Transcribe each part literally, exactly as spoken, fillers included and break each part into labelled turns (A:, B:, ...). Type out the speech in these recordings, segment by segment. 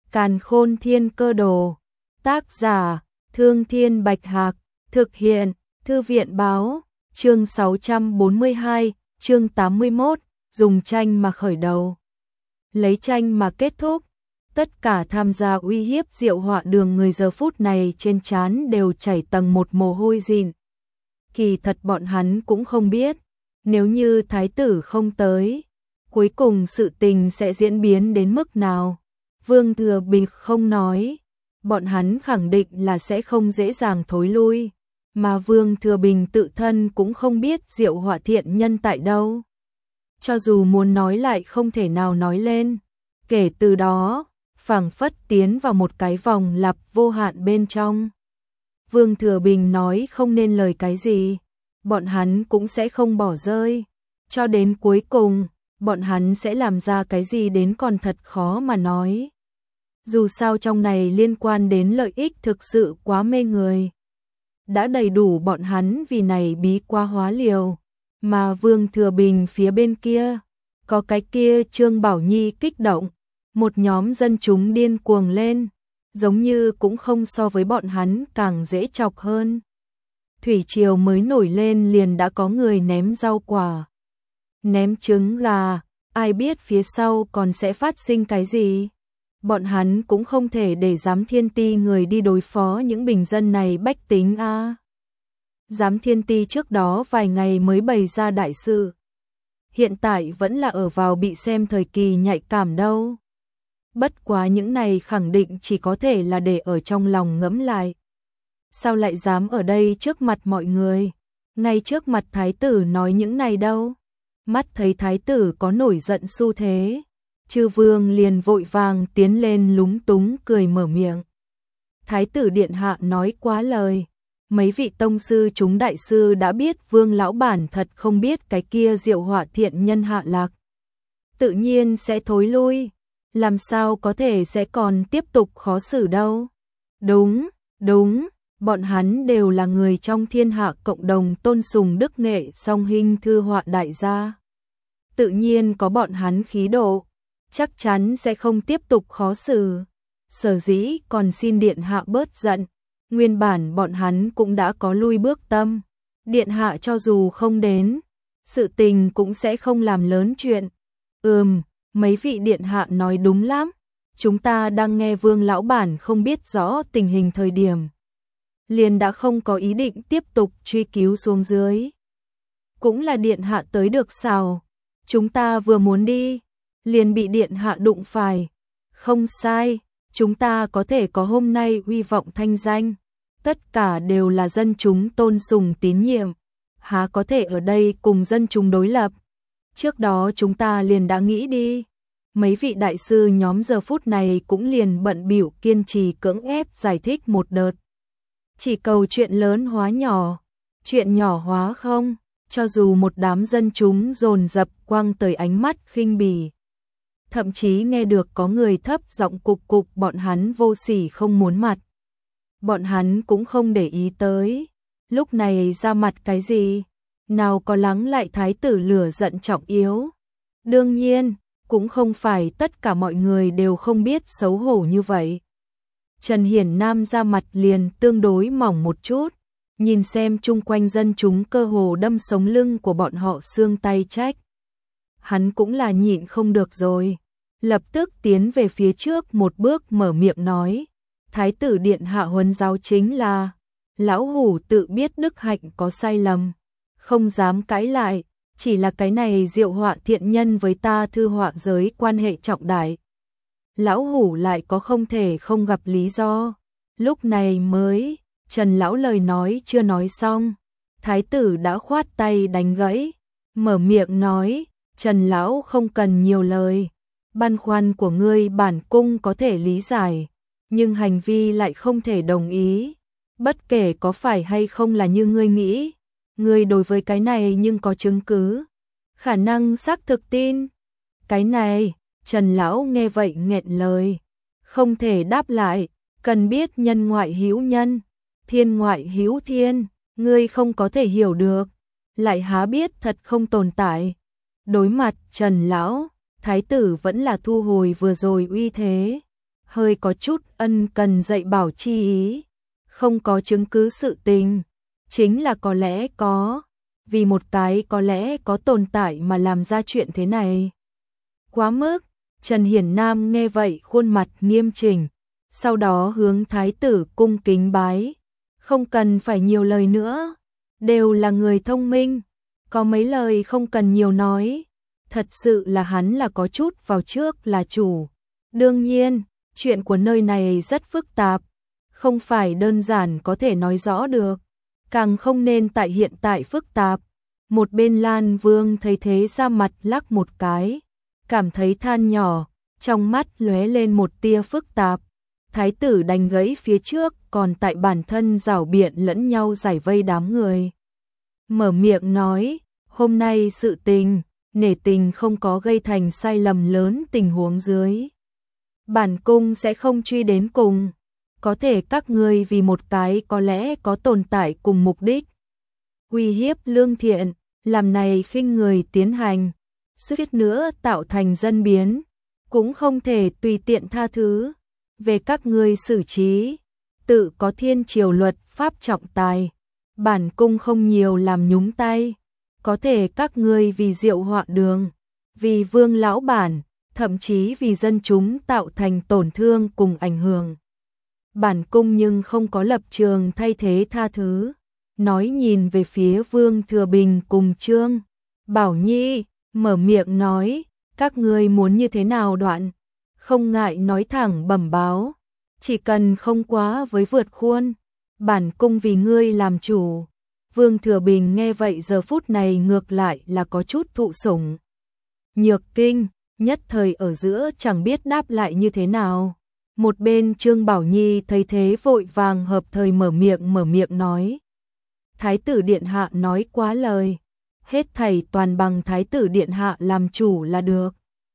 A: Càn Khôn Thiên Cơ Đồ. Tác giả: Thương Thiên Bạch Hạc. Thực hiện: Thư viện báo. Chương sáu trăm bốn mươi hai, chương tám mươi mốt, dùng tranh mà khởi đầu. Lấy tranh mà kết thúc. Tất cả tham gia uy hiếp Diệu Họa Đường người giờ phút này trên trán đều chảy tầng một mồ hôi dịn. Kỳ thật bọn hắn cũng không biết, nếu như thái tử không tới, cuối cùng sự tình sẽ diễn biến đến mức nào. Vương Thừa Bình không nói, bọn hắn khẳng định là sẽ không dễ dàng thối lui, mà Vương Thừa Bình tự thân cũng không biết Diệu Họa thiện nhân tại đâu. Cho dù muốn nói lại không thể nào nói lên, kể từ đó, phảng phất tiến vào một cái vòng lặp vô hạn bên trong. Vương Thừa Bình nói không nên lời cái gì, bọn hắn cũng sẽ không bỏ rơi, cho đến cuối cùng, bọn hắn sẽ làm ra cái gì đến còn thật khó mà nói. Dù sao trong này liên quan đến lợi ích thực sự quá mê người. Đã đầy đủ bọn hắn vì này bí quá hóa liều, mà Vương Thừa Bình phía bên kia, có cái kia Trương Bảo Nhi kích động, một nhóm dân chúng điên cuồng lên, giống như cũng không so với bọn hắn càng dễ chọc hơn. Thủy triều mới nổi lên liền đã có người ném rau quả, ném trứng gà, ai biết phía sau còn sẽ phát sinh cái gì. Bọn hắn cũng không thể để Giám Thiên Ti người đi đối phó những bình dân này bách tính a. À. Giám Thiên Ti trước đó vài ngày mới bày ra đại sự, hiện tại vẫn là ở vào bị xem thời kỳ nhạy cảm đâu. Bất quá những này khẳng định chỉ có thể là để ở trong lòng ngẫm lại. Sao lại dám ở đây trước mặt mọi người, ngay trước mặt thái tử nói những này đâu? Mắt thấy thái tử có nổi giận xu thế, Chư Vương liền vội vàng tiến lên lúng túng cười mở miệng. Thái tử điện hạ nói quá lời, mấy vị tông sư chúng đại sư đã biết Vương lão bản thật không biết cái kia Diệu Họa thiện nhân hạ lạc, tự nhiên sẽ thối lui, làm sao có thể sẽ còn tiếp tục khó xử đâu. Đúng, đúng, bọn hắn đều là người trong thiên hạ cộng đồng tôn sùng đức nghệ song hình thư họa đại gia. Tự nhiên có bọn hắn khí độ, chắc chắn sẽ không tiếp tục khó xử. Sở dĩ còn xin điện hạ bớt giận, nguyên bản bọn hắn cũng đã có lui bước tâm. Điện hạ cho dù không đến, sự tình cũng sẽ không làm lớn chuyện. Ừm, mấy vị điện hạ nói đúng lắm, chúng ta đang nghe Vương lão bản không biết rõ tình hình thời điểm, liền đã không có ý định tiếp tục truy cứu xuống dưới. Cũng là điện hạ tới được sao, chúng ta vừa muốn đi, liền bị điện hạ đụng phải. Không sai, chúng ta có thể có hôm nay uy vọng thanh danh, tất cả đều là dân chúng tôn sùng tín nhiệm, há có thể ở đây cùng dân chúng đối lập. Trước đó chúng ta liền đã nghĩ đi. Mấy vị đại sư nhóm giờ phút này cũng liền bận bịu kiên trì cưỡng ép giải thích một đợt. Chỉ cầu chuyện lớn hóa nhỏ, chuyện nhỏ hóa không, cho dù một đám dân chúng dồn dập quăng tới ánh mắt khinh bỉ. Thậm chí nghe được có người thấp giọng cục cục bọn hắn vô sỉ không muốn mặt. Bọn hắn cũng không để ý tới, lúc này ra mặt cái gì, nào có lắng lại thái tử lửa giận trọng yếu. Đương nhiên, cũng không phải tất cả mọi người đều không biết xấu hổ như vậy. Trần Hiển Nam ra mặt liền tương đối mỏng một chút, nhìn xem chung quanh dân chúng cơ hồ đâm sống lưng của bọn họ xương tay trách. Hắn cũng là nhịn không được rồi, lập tức tiến về phía trước một bước mở miệng nói, thái tử điện hạ huấn giáo chính là, lão hủ tự biết đức hạnh có sai lầm, không dám cãi lại, chỉ là cái này Diệu Họa thiện nhân với ta thư họa giới quan hệ trọng đại. Lão hủ lại có không thể không gặp lý do, lúc này mới, Trần lão lời nói chưa nói xong, thái tử đã khoát tay đánh gãy, mở miệng nói, Trần lão không cần nhiều lời, băn khoăn của ngươi bản cung có thể lý giải, nhưng hành vi lại không thể đồng ý, bất kể có phải hay không là như ngươi nghĩ, ngươi đối với cái này nhưng có chứng cứ, khả năng xác thực tin. Cái này, Trần lão nghe vậy nghẹn lời, không thể đáp lại, cần biết nhân ngoại hữu nhân, thiên ngoại hữu thiên, ngươi không có thể hiểu được, lại há biết thật không tồn tại. Đối mặt Trần lão, thái tử vẫn là thu hồi vừa rồi uy thế, hơi có chút ân cần dạy bảo chi ý, không có chứng cứ sự tình, chính là có lẽ có, vì một cái có lẽ có tồn tại mà làm ra chuyện thế này. Quá mức, Trần Hiển Nam nghe vậy khuôn mặt nghiêm chỉnh, sau đó hướng thái tử cung kính bái, không cần phải nhiều lời nữa, đều là người thông minh, có mấy lời không cần nhiều nói, thật sự là hắn là có chút vào trước là chủ. Đương nhiên, chuyện của nơi này rất phức tạp, không phải đơn giản có thể nói rõ được, càng không nên tại hiện tại phức tạp. Một bên Lan Vương thấy thế ra mặt lắc một cái, cảm thấy than nhỏ, trong mắt lóe lên một tia phức tạp. Thái tử đành gãy phía trước, còn tại bản thân rảo biện lẫn nhau giải vây đám người. Mở miệng nói, hôm nay sự tình, nể tình không có gây thành sai lầm lớn tình huống dưới. Bản cung sẽ không truy đến cùng, có thể các ngươi vì một cái có lẽ có tồn tại cùng mục đích. Uy hiếp lương thiện, làm này khinh người tiến hành, suýt nữa tạo thành dân biến, cũng không thể tùy tiện tha thứ. Về các ngươi xử trí, tự có thiên triều luật pháp trọng tài, bản cung không nhiều làm nhúng tay, có thể các ngươi vì diệu họa đường, vì vương lão bản, thậm chí vì dân chúng tạo thành tổn thương cùng ảnh hưởng. Bản cung nhưng không có lập trường thay thế tha thứ. Nói nhìn về phía Vương Thừa Bình cùng Trương Bảo Nhi, mở miệng nói, các ngươi muốn như thế nào đoạn, không ngại nói thẳng bẩm báo, chỉ cần không quá với vượt khuôn, bản cung vì ngươi làm chủ. Vương Thừa Bình nghe vậy giờ phút này ngược lại là có chút thụ sủng nhược kinh, nhất thời ở giữa chẳng biết đáp lại như thế nào. Một bên Trương Bảo Nhi thấy thế vội vàng hợp thời mở miệng mở miệng nói. Thái tử điện hạ nói quá lời, hết thảy toàn bằng thái tử điện hạ làm chủ là được.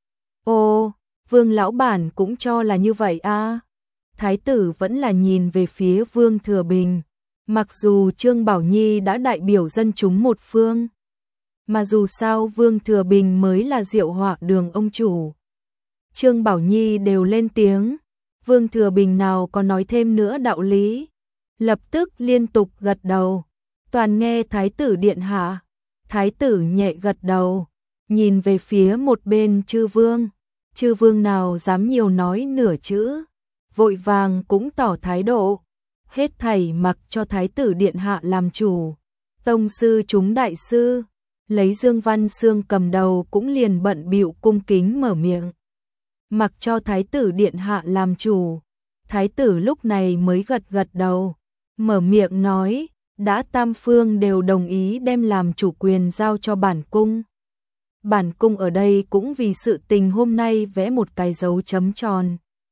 A: Ô, Vương lão bản cũng cho là như vậy a. À? Thái tử vẫn là nhìn về phía Vương Thừa Bình, mặc dù Trương Bảo Nhi đã đại biểu dân chúng một phương, mà dù sao Vương Thừa Bình mới là diệu họa đường ông chủ. Trương Bảo Nhi đều lên tiếng, Vương Thừa Bình nào có nói thêm nữa đạo lý, lập tức liên tục gật đầu. Toàn nghe thái tử điện hạ. Thái tử nhẹ gật đầu, nhìn về phía một bên chư vương. Chư vương nào dám nhiều nói nửa chữ, vội vàng cũng tỏ thái độ, hết thảy mặc cho thái tử điện hạ làm chủ. Tông sư chúng đại sư, lấy Dương Văn Xương cầm đầu cũng liền bận bịu cung kính mở miệng, mặc cho thái tử điện hạ làm chủ. Thái tử lúc này mới gật gật đầu, mở miệng nói, đã tam phương đều đồng ý đem làm chủ quyền giao cho bản cung. Bản cung ở đây cũng vì sự tình hôm nay vẽ một cái dấu chấm tròn.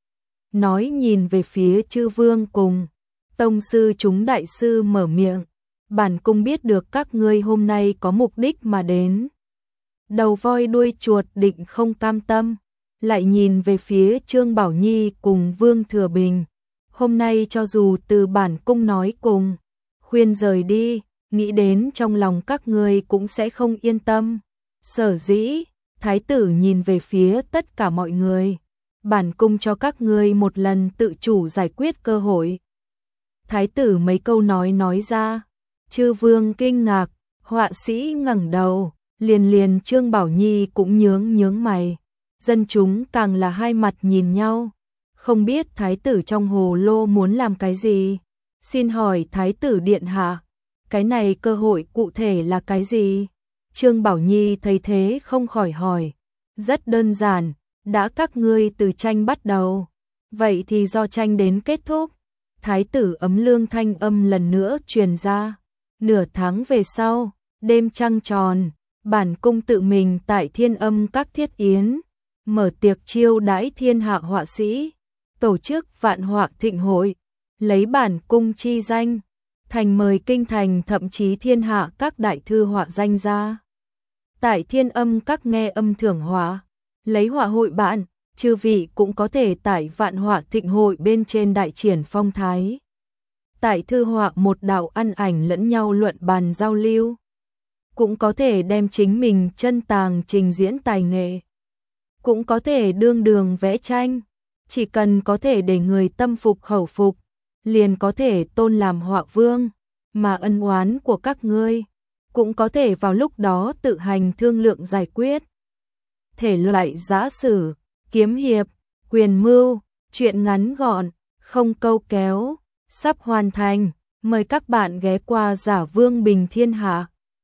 A: Nói nhìn về phía chư vương cùng tông sư chúng đại sư mở miệng, bản cung biết được các ngươi hôm nay có mục đích mà đến. Đầu voi đuôi chuột định không cam tâm, lại nhìn về phía Trương Bảo Nhi cùng Vương Thừa Bình. Hôm nay cho dù từ bản cung nói cùng khuyên rời đi, nghĩ đến trong lòng các ngươi cũng sẽ không yên tâm. Sở dĩ, thái tử nhìn về phía tất cả mọi người, bản cung cho các ngươi một lần tự chủ giải quyết cơ hội. Thái tử mấy câu nói nói ra, chư vương kinh ngạc, họa sĩ ngẩng đầu, liền liền Trương Bảo Nhi cũng nhướng nhướng mày, dân chúng càng là hai mặt nhìn nhau, không biết thái tử trong hồ lô muốn làm cái gì. Xin hỏi thái tử điện hạ, cái này cơ hội cụ thể là cái gì? Trương Bảo Nhi thấy thế không khỏi hỏi. Rất đơn giản, đã các ngươi từ tranh bắt đầu, vậy thì do tranh đến kết thúc. Thái tử ấm lương thanh âm lần nữa truyền ra. Nửa tháng về sau, đêm trăng tròn, bản cung tự mình tại Thiên Âm các thiết yến, mở tiệc chiêu đãi thiên hạ họa sĩ, tổ chức vạn họa thịnh hội, lấy bản cung chi danh, thành mời kinh thành thậm chí thiên hạ các đại thư họa danh ra. Tại Thiên Âm các nghe âm thưởng họa, lấy họa hội bạn, chư vị cũng có thể tại vạn họa thịnh hội bên trên đại triển phong thái. Tại thư họa một đạo ăn ảnh lẫn nhau luận bàn giao lưu, cũng có thể đem chính mình chân tàng trình diễn tài nghệ, cũng có thể đương đường vẽ tranh, chỉ cần có thể để người tâm phục khẩu phục, liền có thể tôn làm họa vương, mà ân oán của các ngươi cũng có thể vào lúc đó tự hành thương lượng giải quyết. Thể loại giã sử, kiếm hiệp, quyền mưu, truyện ngắn gọn, không câu kéo, sắp hoàn thành, mời các bạn ghé qua Giả Vương Bình Thiên Hạ.